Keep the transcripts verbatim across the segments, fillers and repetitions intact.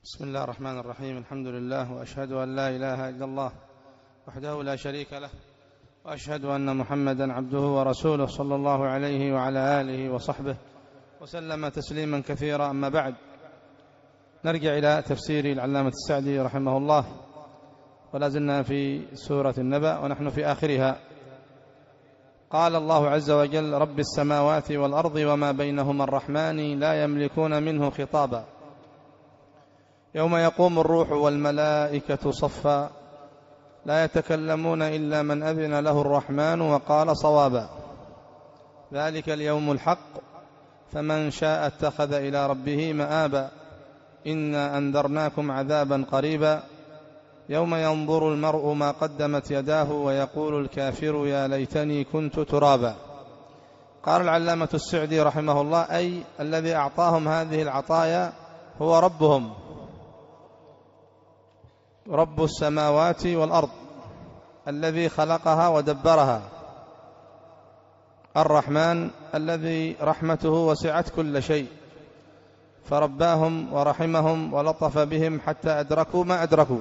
بسم الله الرحمن الرحيم. الحمد لله، وأشهد أن لا إله إلا الله وحده لا شريك له، وأشهد أن محمدا عبده ورسوله صلى الله عليه وعلى آله وصحبه وسلم تسليما كثيرا. أما بعد، نرجع إلى تفسير العلامة السعدي رحمه الله، ولا زلنا في سورة النبأ ونحن في آخرها. قال الله عز وجل: رب السماوات والأرض وما بينهما الرحمن لا يملكون منه خطابا يوم يقوم الروح والملائكة صفا لا يتكلمون إلا من أذن له الرحمن وقال صوابا ذلك اليوم الحق فمن شاء اتخذ إلى ربه مآبا إنا أنذرناكم عذابا قريبا يوم ينظر المرء ما قدمت يداه ويقول الكافر يا ليتني كنت ترابا. قال العلامة السعدي رحمه الله: أي الذي أعطاهم هذه العطايا هو ربهم، رب السماوات والأرض الذي خلقها ودبرها، الرحمن الذي رحمته وسعت كل شيء، فرباهم ورحمهم ولطف بهم حتى أدركوا ما أدركوا.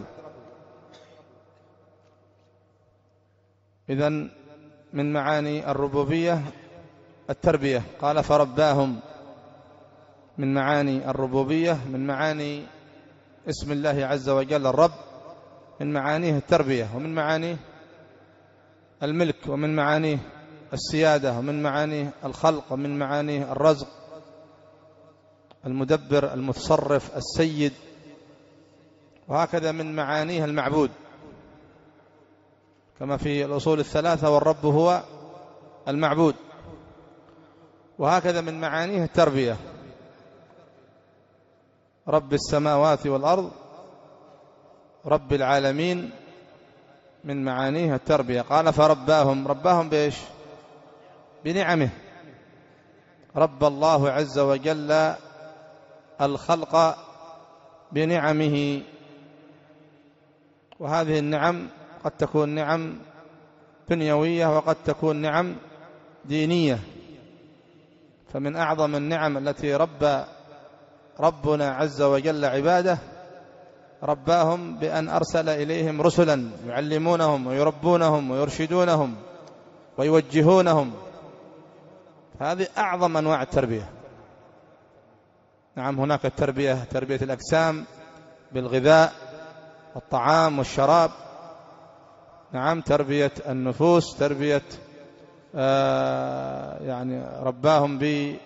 إذن من معاني الربوبية التربية. قال فرباهم، من معاني الربوبية، من معاني اسم الله عز وجل الرب، من معانيه التربية، ومن معانيه الملك، ومن معانيه السيادة، ومن معانيه الخلق، ومن معانيه الرزق، المدبر، المتصرف، السيد، وهكذا من معانيه المعبود، كما في الأصول الثلاثة: والرب هو المعبود. وهكذا من معانيه التربية: رب السماوات والأرض، رب العالمين، من معانيه التربية. قال فرباهم، رباهم بإيش؟ بنعمه. رب الله عز وجل الخلق بنعمه، وهذه النعم قد تكون نعم دنيوية وقد تكون نعم دينية. فمن أعظم النعم التي رب ربنا عز وجل عباده، رباهم بأن أرسل إليهم رسلا يعلمونهم ويربونهم ويرشدونهم ويوجهونهم. هذه أعظم أنواع التربية. نعم، هناك التربية، تربية الأجسام بالغذاء والطعام والشراب. نعم، تربية النفوس، تربية آه يعني رباهم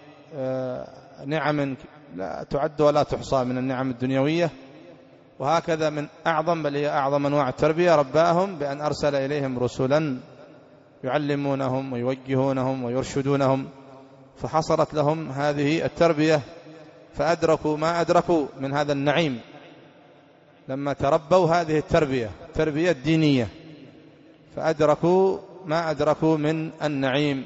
بنعم لا تعد ولا تحصى من النعم الدنيوية. وهكذا من أعظم، بل هي أعظم أنواع التربية، رباهم بأن أرسل إليهم رسلا يعلمونهم ويوجهونهم ويرشدونهم، فحصلت لهم هذه التربية، فأدركوا ما أدركوا من هذا النعيم لما تربوا هذه التربية، التربية الدينية، فأدركوا ما أدركوا من النعيم.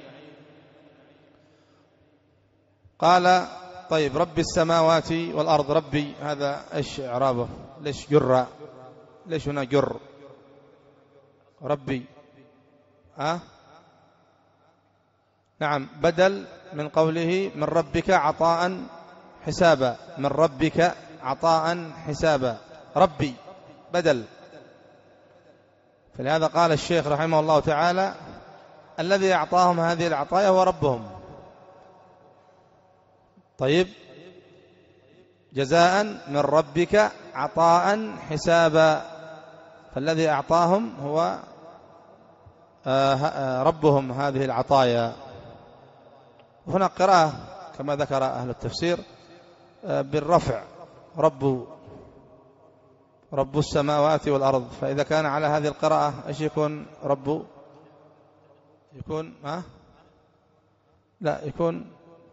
قال: طيب، رب السماوات والأرض، ربي هذا إيش إعرابه؟ ليش جر؟ ليش هنا جر؟ ربي ها؟ نعم، بدل من قوله من ربك عطاء حسابا، من ربك عطاء حسابا، ربي بدل. فلهذا قال الشيخ رحمه الله تعالى: الذي أعطاهم هذه العطايا هو ربهم. طيب، جزاء من ربك عطاء حسابا، فالذي أعطاهم هو ربهم هذه العطايا. هنا قراءة كما ذكر أهل التفسير بالرفع: رب رب السماوات والأرض. فإذا كان على هذه القراءة إيش يكون رب؟ يكون ها؟ لا، يكون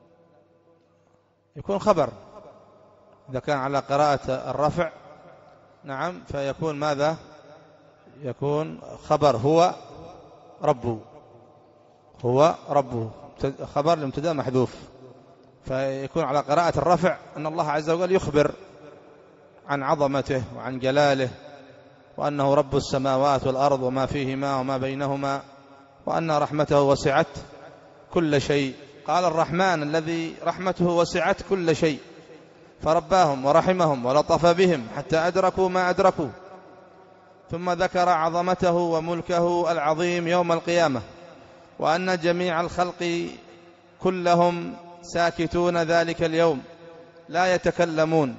يكون خبر. إذا كان على قراءة الرفع، نعم، فيكون ماذا؟ يكون خبر: هو ربه، هو ربه، خبر لمبتدأ محذوف. فيكون على قراءة الرفع أن الله عز وجل يخبر عن عظمته وعن جلاله، وأنه رب السماوات والأرض وما فيهما وما بينهما، وأن رحمته وسعت كل شيء. قال: الرحمن الذي رحمته وسعت كل شيء، فرباهم ورحمهم ولطف بهم حتى أدركوا ما أدركوا، ثم ذكر عظمته وملكه العظيم يوم القيامة، وأن جميع الخلق كلهم ساكتون ذلك اليوم لا يتكلمون،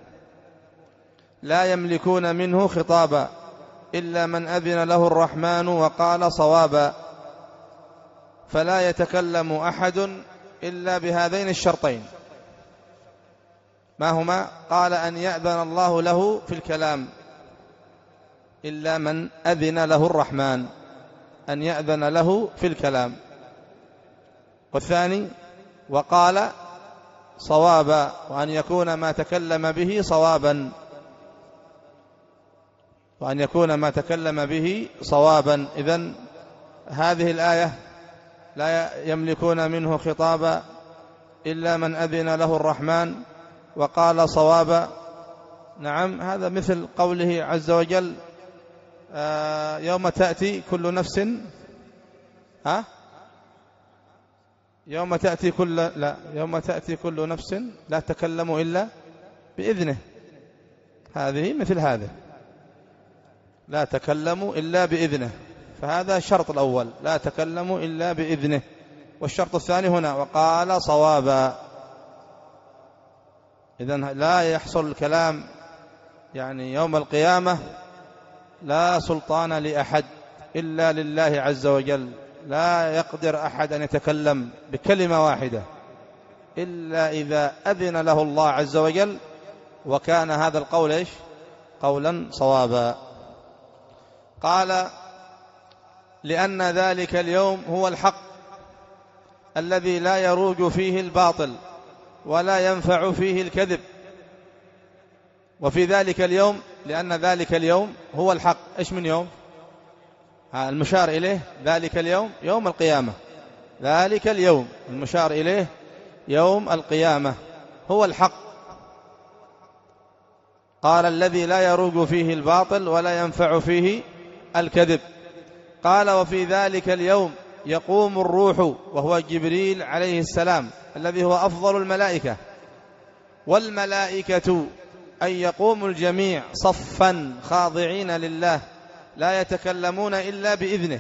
لا يملكون منه خطابا إلا من أذن له الرحمن وقال صوابا، فلا يتكلم أحد إلا بهذين الشرطين. ما هما؟ قال أن يأذن الله له في الكلام إلا من أذن له الرحمن، أن يأذن له في الكلام. والثاني وقال صوابا، وأن يكون ما تكلم به صوابا، وأن يكون ما تكلم به صوابا. إذن هذه الآية لا يملكون منه خطابا إلا من أذن له الرحمن وقال صوابا. نعم، هذا مثل قوله عز وجل آه يوم تأتي كل نفس ها يوم تأتي كل لا يوم تأتي كل نفس لا تكلم إلا بإذنه. هذه مثل هذا، لا تكلم إلا بإذنه، فهذا الشرط الأول، لا تكلم إلا بإذنه. والشرط الثاني هنا وقال صوابا. إذن لا يحصل الكلام يعني يوم القيامة، لا سلطان لأحد إلا لله عز وجل، لا يقدر أحد أن يتكلم بكلمة واحدة إلا إذا أذن له الله عز وجل، وكان هذا القول إيش؟ قولا صوابا. قال لأن ذلك اليوم هو الحق الذي لا يروج فيه الباطل ولا ينفع فيه الكذب. وفي ذلك اليوم، لأن ذلك اليوم هو الحق، إيش من يوم؟ المشار إليه ذلك اليوم يوم القيامة، ذلك اليوم المشار إليه يوم القيامة هو الحق. قال الذي لا يروج فيه الباطل ولا ينفع فيه الكذب. قال وفي ذلك اليوم يقوم الروح، وهو جبريل عليه السلام الذي هو أفضل الملائكة، والملائكة أن يقوم الجميع صفا خاضعين لله لا يتكلمون إلا بإذنه.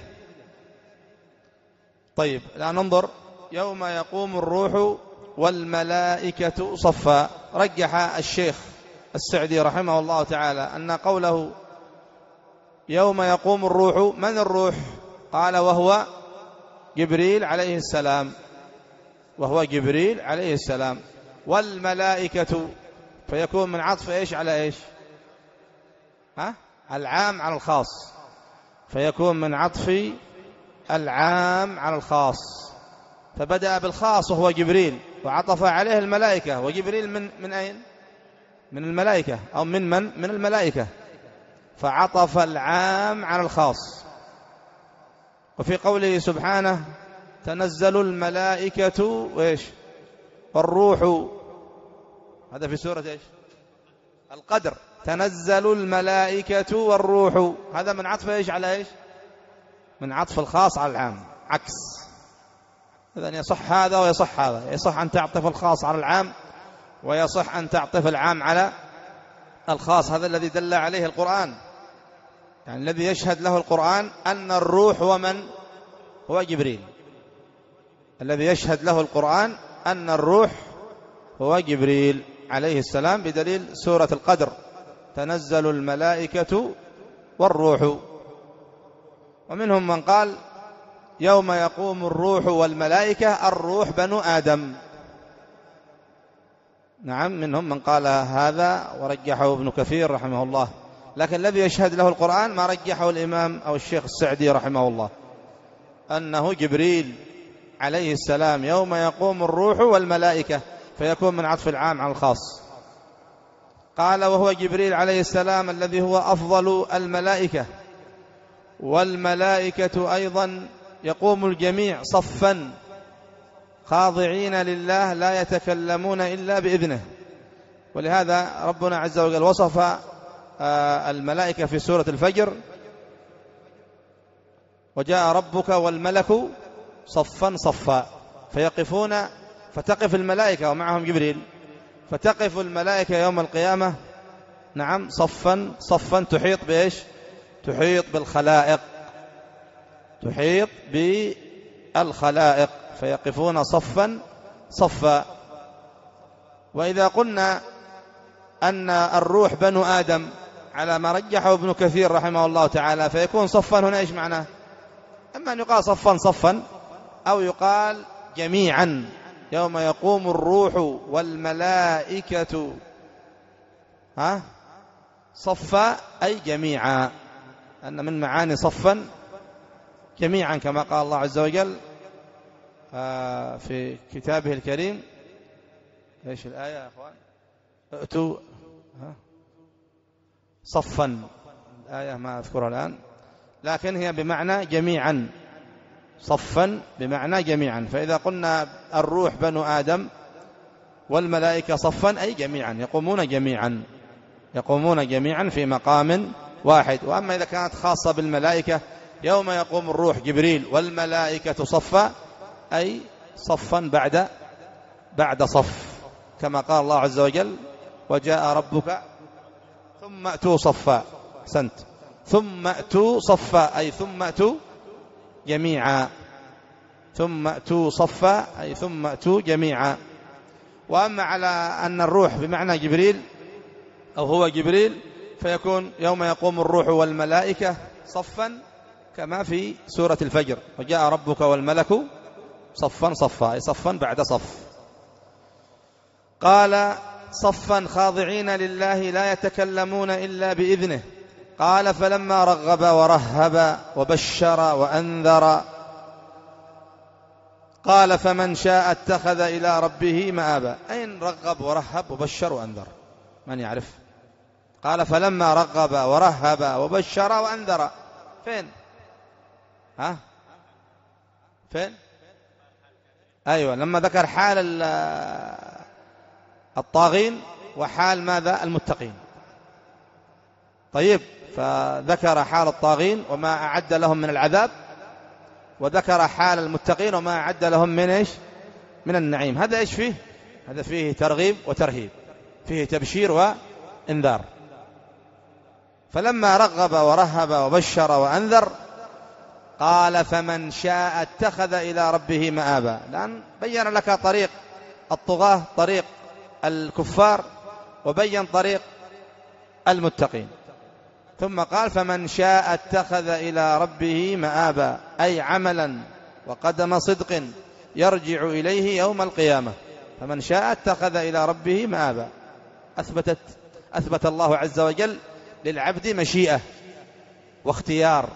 طيب الآن ننظر، يوم يقوم الروح والملائكة صفا. رجح الشيخ السعدي رحمه الله تعالى أن قوله يوم يقوم الروح، من الروح؟ قال وهو جبريل عليه السلام، وهو جبريل عليه السلام. والملائكة فيكون من عطف إيش على إيش؟ ها؟ العام على الخاص، فيكون من عطف العام على الخاص، فبدأ بالخاص وهو جبريل، وعطف عليه الملائكة. وجبريل من من أين؟ من الملائكة، أو من من؟ من الملائكة، فعطف العام على الخاص. وفي قوله سبحانه تنزل الملائكة وإيش؟ والروح، هذا في سورة إيش؟ القدر. تنزل الملائكة والروح، هذا من عطف إيش على إيش؟ من عطف الخاص على العام، عكس. إذن يصح هذا ويصح هذا، يصح أن تعطف الخاص على العام، ويصح أن تعطف العام على الخاص. هذا الذي دل عليه القرآن، يعني الذي يشهد له القرآن أن الروح ومن هو جبريل. الذي يشهد له القرآن أن الروح هو جبريل عليه السلام، بدليل سورة القدر تنزل الملائكة والروح. ومنهم من قال يوم يقوم الروح والملائكة، الروح بنو آدم. نعم، منهم من قال هذا ورجحه ابن كثير رحمه الله، لكن الذي يشهد له القرآن ما رجحه الإمام أو الشيخ السعدي رحمه الله، أنه جبريل عليه السلام يوم يقوم الروح والملائكة، فيكون من عطف العام على الخاص. قال وهو جبريل عليه السلام الذي هو أفضل الملائكة، والملائكة أيضا يقوم الجميع صفا خاضعين لله لا يتكلمون إلا بإذنه. ولهذا ربنا عز وجل وصف الملائكة في سورة الفجر وجاء ربك والملك صفا صفا، فيقفون، فتقف الملائكة ومعهم جبريل، فتقف الملائكة يوم القيامة نعم صفا صفا تحيط بإيش؟ تحيط بالخلائق، تحيط بالخلائق فيقفون صفا صفا. وإذا قلنا أن الروح بنو آدم على ما رجحه ابن كثير رحمه الله تعالى فيكون صفا هنا إيش معناه؟ أما أن يقال صفا صفا أو يقال جميعا يوم يقوم الروح والملائكة ها صفا أي جميعا، أن من معاني صفا جميعا كما قال الله عز وجل في كتابه الكريم. ايش الآية يا اخوان؟ ائتوا صفا، الآية ما أذكرها الآن لكن هي بمعنى جميعا، صفا بمعنى جميعا. فإذا قلنا الروح بنو آدم والملائكة صفا أي جميعا، يقومون جميعا، يقومون جميعا في مقام واحد. وأما إذا كانت خاصة بالملائكة يوم يقوم الروح جبريل والملائكة صفا أي صفا بعد بعد صف، كما قال الله عز وجل وجاء ربك ثم أتوا صفا، سنت ثم أتوا صفا أي ثم أتوا جميعا، ثم أتوا صفا أي ثم أتوا جميعا. وأما على أن الروح بمعنى جبريل أو هو جبريل فيكون يوم يقوم الروح والملائكة صفا كما في سورة الفجر وجاء ربك والملك صفا صفا أي صفا بعد صف. قال صفا خاضعين لله لا يتكلمون إلا بإذنه. قال فلما رغب ورهب وبشر وأنذر قال فمن شاء اتخذ إلى ربه مآبا. أين رغب ورهب وبشر وأنذر؟ من يعرف؟ قال فلما رغب ورهب وبشر وأنذر، فين؟ ها؟ فين؟ أيوة، لما ذكر حال الطاغين وحال ماذا؟ المتقين. طيب، فذكر حال الطاغين وما أعد لهم من العذاب، وذكر حال المتقين وما أعد لهم من إيش؟ من النعيم. هذا إيش فيه؟ هذا فيه ترغيب وترهيب، فيه تبشير وإنذار. فلما رغب ورهب وبشر وأنذر قال فمن شاء اتخذ إلى ربه مآبا. لأن بين لك طريق الطغاة، طريق الكفار، وبين طريق المتقين، ثم قال فمن شاء اتخذ إلى ربه مآبا أي عملا وقدم صدق يرجع إليه يوم القيامة. فمن شاء اتخذ إلى ربه مآبا. أثبتت أثبت الله عز وجل للعبد مشيئة واختيار،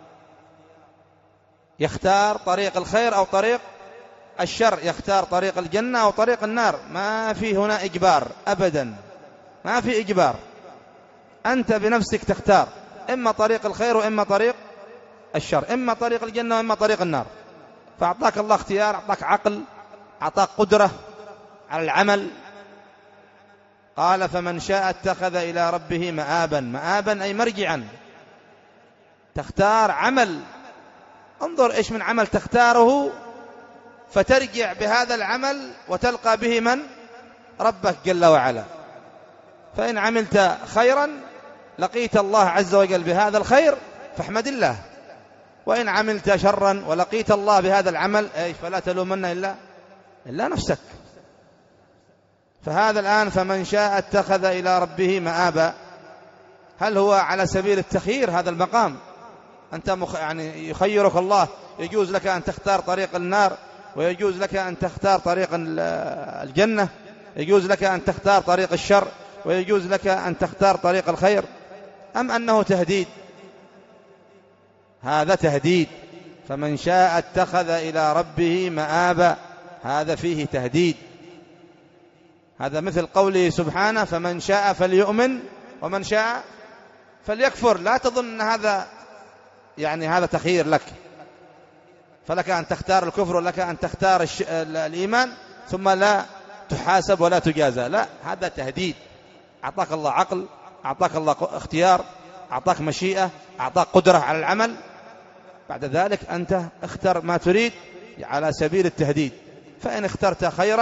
يختار طريق الخير أو طريق الشر، يختار طريق الجنة أو طريق النار. ما في هنا إجبار أبدا، ما في إجبار، أنت بنفسك تختار إما طريق الخير وإما طريق الشر، إما طريق الجنة وإما طريق النار. فأعطاك الله اختيار، أعطاك عقل، أعطاك قدرة على العمل. قال فمن شاء اتخذ إلى ربه مآبا. مآبا أي مرجعا، تختار عمل. انظر إيش من عمل تختاره فترجع بهذا العمل وتلقى به من؟ ربك جل وعلا. فإن عملت خيرا لقيت الله عز وجل بهذا الخير فاحمد الله، وإن عملت شرا ولقيت الله بهذا العمل فلا تلومن إلا إلا نفسك. فهذا الآن فمن شاء اتخذ إلى ربه مآبا. هل هو على سبيل التخيير هذا المقام؟ أنت مخ... يعني يخيرك الله، يجوز لك أن تختار طريق النار، ويجوز لك أن تختار طريق الجنة، يجوز لك أن تختار طريق الشر، ويجوز لك أن تختار طريق الخير، أم أنه تهديد؟ هذا تهديد. فمن شاء اتخذ إلى ربه مآبا، هذا فيه تهديد. هذا مثل قوله سبحانه فمن شاء فليؤمن ومن شاء فليكفر. لا تظن أن هذا يعني هذا تخيير لك، فلك أن تختار الكفر ولك أن تختار الش... الإيمان ثم لا تحاسب ولا تجازى. لا، هذا تهديد. أعطاك الله عقل، أعطاك الله اختيار، أعطاك مشيئة، أعطاك قدرة على العمل، بعد ذلك أنت اختر ما تريد على سبيل التهديد. فإن اخترت خيرا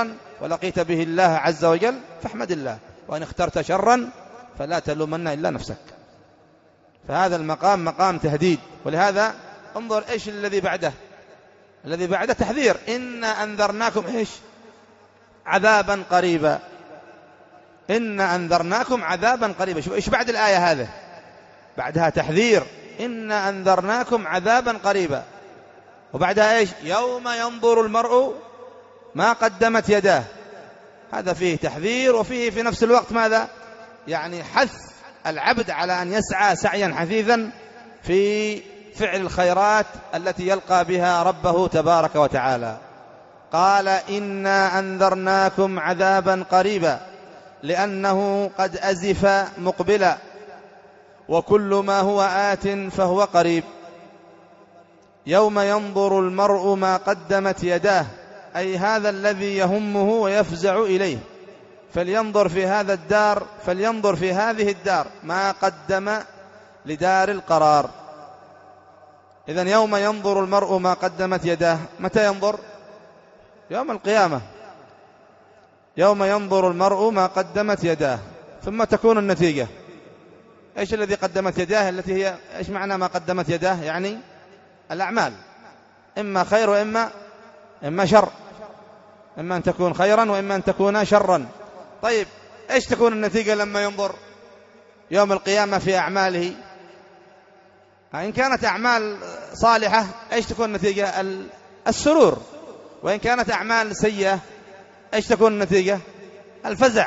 ولقيت به الله عز وجل فاحمد الله، وإن اخترت شرا فلا تلومن إلا نفسك. فهذا المقام مقام تهديد. ولهذا انظر إيش الذي بعده، الذي بعده تحذير، إنا أنذرناكم إيش؟ عذابا قريبا. إنا أنذرناكم عذابا قريبا. شوف إيش بعد الآية هذه، بعدها تحذير، إنا أنذرناكم عذابا قريبا، وبعدها إيش؟ يوم ينظر المرء ما قدمت يداه. هذا فيه تحذير وفيه في نفس الوقت ماذا؟ يعني حث العبد على أن يسعى سعيا حثيثا في فعل الخيرات التي يلقى بها ربه تبارك وتعالى. قال إنا أنذرناكم عذابا قريبا لأنه قد أزف مقبلا وكل ما هو آت فهو قريب. يوم ينظر المرء ما قدمت يداه، أي هذا الذي يهمه ويفزع إليه، فلينظر في هذا الدار فلينظر في هذه الدار ما قدم لدار القرار. إذن يوم ينظر المرء ما قدمت يداه، متى ينظر؟ يوم القيامة. يوم ينظر المرء ما قدمت يداه، ثم تكون النتيجة. إيش الذي قدمت يداه؟ التي هي إيش معنى ما قدمت يداه؟ يعني الأعمال، إما خير وإما إما شر، إما أن تكون خيرا وإما أن تكون شرا. طيب إيش تكون النتيجة لما ينظر يوم القيامة في أعماله؟ إن كانت أعمال صالحة إيش تكون النتيجة؟ السرور. وإن كانت أعمال سيئة إيش تكون النتيجة؟ الفزع.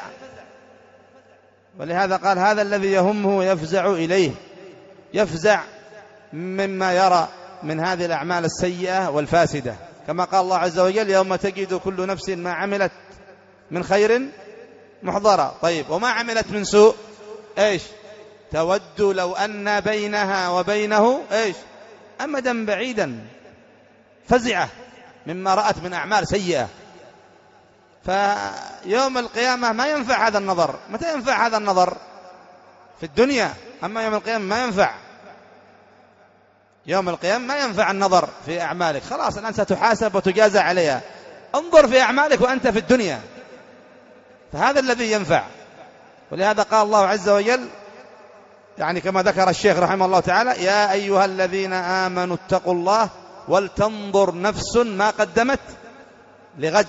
ولهذا قال هذا الذي يهمه يفزع إليه، يفزع مما يرى من هذه الأعمال السيئة والفاسدة، كما قال الله عز وجل يوم تجد كل نفس ما عملت من خير محضرة. طيب وما عملت من سوء إيش؟ تود لو أن بينها وبينه إيش؟ أمدا بعيدا، فزعة مما رأت من أعمال سيئة. فيوم القيامة ما ينفع هذا النظر. متى ينفع هذا النظر؟ في الدنيا. أما يوم القيامة ما ينفع. يوم القيامة ما ينفع النظر في أعمالك، خلاص الآن ستحاسب وتجازى عليها. انظر في أعمالك وأنت في الدنيا، فهذا الذي ينفع. ولهذا قال الله عز وجل يعني كما ذكر الشيخ رحمه الله تعالى يا أيها الذين آمنوا اتقوا الله ولتنظر نفس ما قدمت لغد،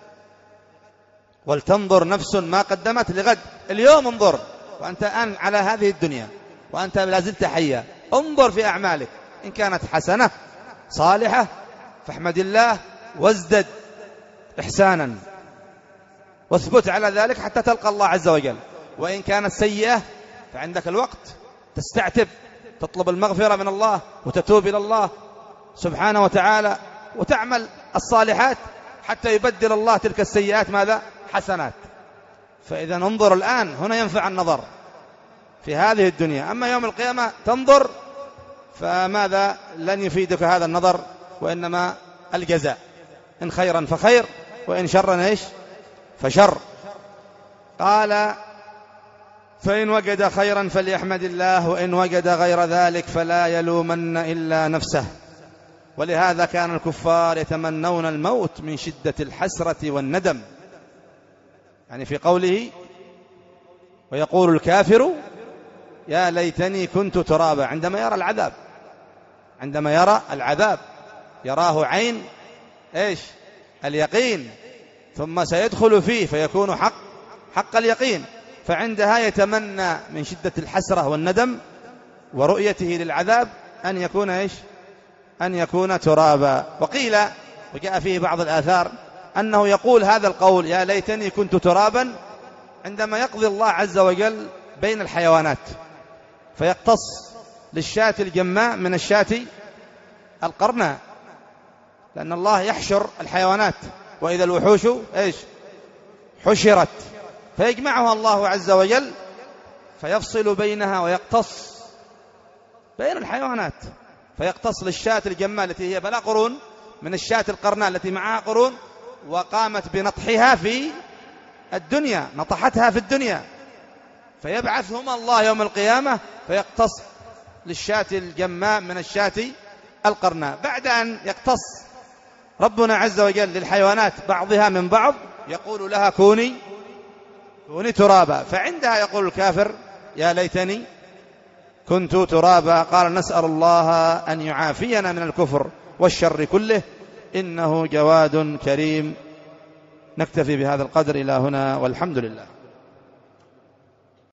ولتنظر نفس ما قدمت لغد. اليوم انظر وأنت الآن على هذه الدنيا وأنت لازلت حيا، انظر في أعمالك، إن كانت حسنة صالحة فاحمد الله وازدد إحسانا واثبت على ذلك حتى تلقى الله عز وجل. وإن كانت سيئة فعندك الوقت تستعتب، تطلب المغفرة من الله وتتوب إلى الله سبحانه وتعالى وتعمل الصالحات حتى يبدل الله تلك السيئات ماذا؟ حسنات. فإذا انظر الآن، هنا ينفع النظر في هذه الدنيا. أما يوم القيامة تنظر فماذا؟ لن يفيدك هذا النظر، وإنما الجزاء، إن خيرا فخير وإن شرا إيش؟ فشر. قال فإن وجد خيرا فليحمد الله وإن وجد غير ذلك فلا يلومن إلا نفسه. ولهذا كان الكفار يتمنون الموت من شدة الحسرة والندم، يعني في قوله ويقول الكافر يا ليتني كنت ترابا، عندما يرى العذاب، عندما يرى العذاب يراه عين إيش؟ اليقين، ثم سيدخل فيه فيكون حق حق اليقين، فعندها يتمنى من شدة الحسرة والندم ورؤيته للعذاب أن يكون إيش؟ أن يكون ترابا. وقيل وجاء فيه بعض الآثار أنه يقول هذا القول يا ليتني كنت ترابا عندما يقضي الله عز وجل بين الحيوانات، فيقتص للشاة الجماء من الشاة القرناء، لأن الله يحشر الحيوانات وإذا الوحوش إيش؟ حشرت، فيجمعها الله عز وجل فيفصل بينها ويقتص بين الحيوانات، فيقتص للشاة الجماء التي هي بلا قرون من الشاة القرناء التي معها قرون وقامت بنطحها في الدنيا، نطحتها في الدنيا، فيبعثهما الله يوم القيامة فيقتص للشاة الجماء من الشاة القرناء. بعد أن يقتص ربنا عز وجل للحيوانات بعضها من بعض يقول لها كوني كوني ترابا، فعندها يقول الكافر يا ليتني كنت ترابا. قال نسأل الله أن يعافينا من الكفر والشر كله، إنه جواد كريم. نكتفي بهذا القدر إلى هنا، والحمد لله.